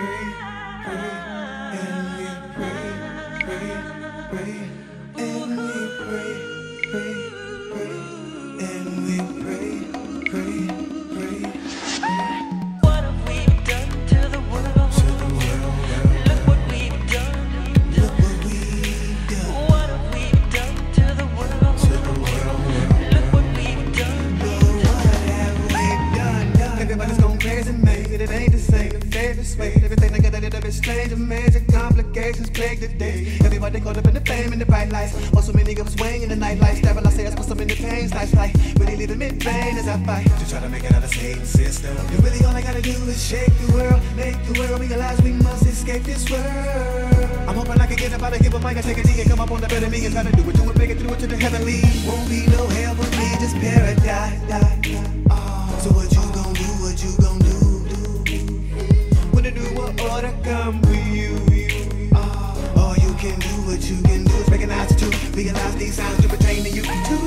Everything together, a bit strange, amazing complications plague the day. Everybody caught up in the fame and the bright lights. Also many of us weighing in the nightlife. Stabilize us for some in the pains, nice life. Really leave the mid-brain as I fight to try to make it out of this hating system. And really all I gotta do is shake the world, make the world realize we must escape this world. I'm hoping I can get up out of here, but might take a knee and come up on the better me and try to do it, make it through it to the heavenly. Won't be no hell for me, just paradise. So what you gon' do, what you gon' do? When the new order come for you, all you can do, what you can do is recognize the truth, realize these signs do pertain to you too.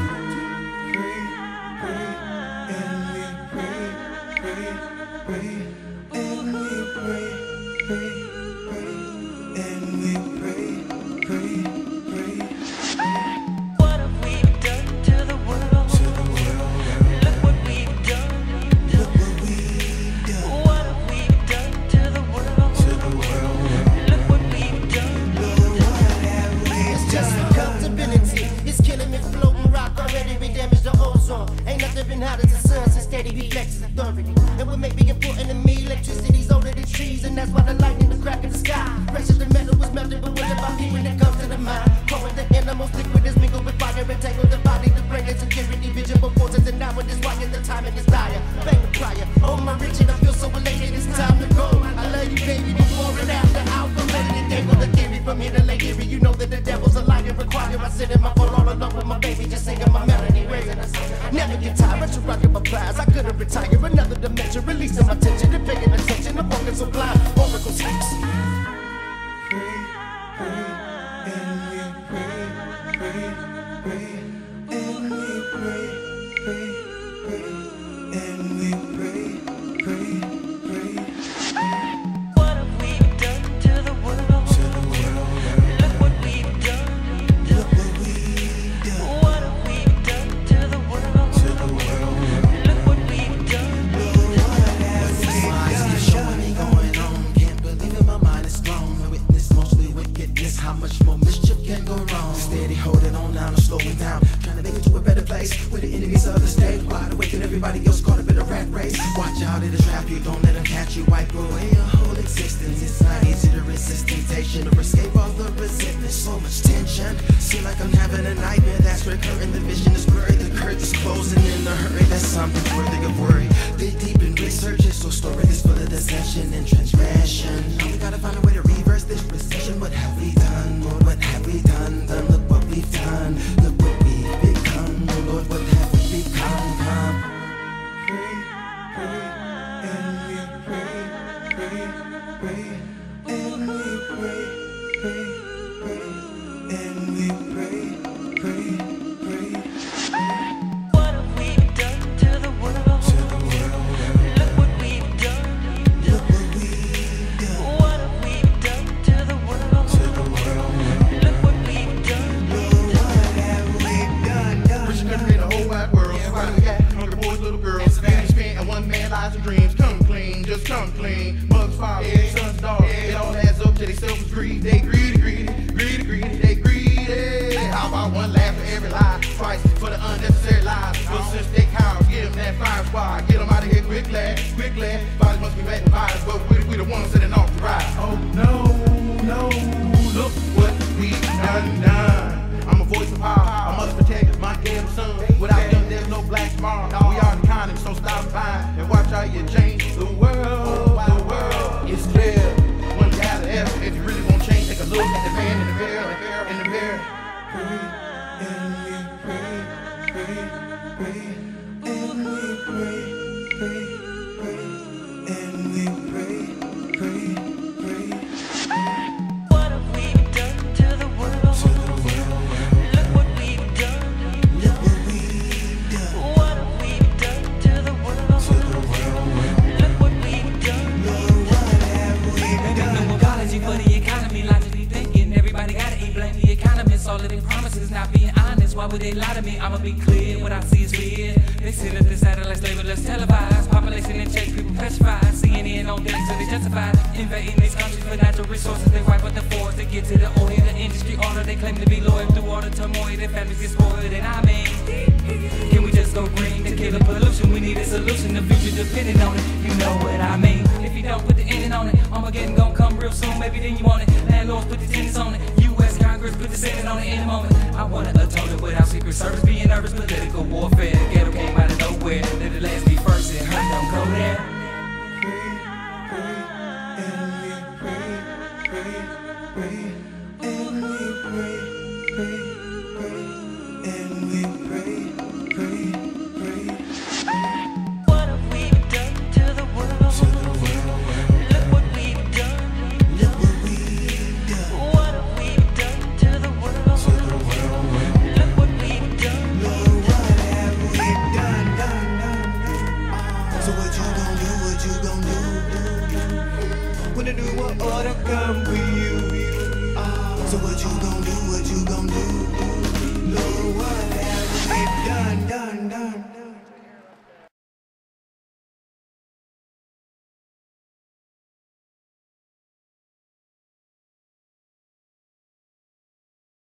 And what may be important to me, electricity's older than trees, and that's why the lightning, the crack in the sky. Precious the metal was melted, but what about me when it comes to the mind? Growing the animals, liquid is mingled with fire, and tangled the body, the brain, and security, visible forces, and now with this wire, the timing is dire. Bang the prior, oh my Richard, I feel so elated, it's time to go. I love you, baby, before and after, I'll go let it dangle the theory from here to Lake Erie. You know that the devil's a liar, require. I sit in my phone all alone with my baby, just singing my melody, raising us. Never get tired, to rock my plies. I couldn't retire, another dimension, releasing my tension and paying attention. I'm walking so blind, Oracle speaks. Everybody else caught up in a rat race. Watch out, it'll trap you, don't let them catch you. Wipe away your whole existence. It's not easy to resist temptation or escape all the resentment. So much tension, feel like I'm having a nightmare that's recurring. The vision is blurry, the curtain's closing in a hurry. That's something worthy of worry. Dig deep in research, so story is full of deception and transgression. Now we gotta find a way to reverse this recession. What have we done, Lord? What have we done? Look what we've done. Look what we've become, Lord. What have we become? Dreams come clean, just come clean. Bugs fall, sun's dark. It all adds up to they selfish greed. They greedy, they greedy. How about one laugh for every lie? Twice for the unnecessary lies. Well, since they cows, get them that fire squad. Get them out of here quickly. Bodies must be making bodies, but we the ones setting off the ride. Oh no, look what we done. I'm a voice of power. I must protect my damn son. Without them, there's no black tomorrow. We are the kind, so stop buying and watch how you change the world. The world is clear. One guy to F. If you really want change, take a look at the man in the mirror. What have we done to the world? Look what we've done. What have we done to the world? would they lie to me? I'ma be clear, what I see is fear. They say that the satellites label us televised. Population in check, people petrified. CNN on deck, so they justified. Invading these countries for natural resources. They wipe out the forest, they get to the oil. The industry order, they claim to be loyal. Through all the turmoil, their families get spoiled. And I mean, can we just go green to kill the pollution? We need a solution, the future depending on it. You know what I mean. If you don't put the ending on it, Armageddon gon' come real soon. Maybe then you want it. Landlords put the tenants on it. U.S. Congress put the Senate on it in a moment. I want to atone it without Secret Service being nervous. Political warfare, the ghetto came out of nowhere. Let the last be first and hurt don't go there. What have we done to the world? Look what we've done. What have we done to the world? Look what we've done. So what you gon' do, what you gon' do? When the new world order come, we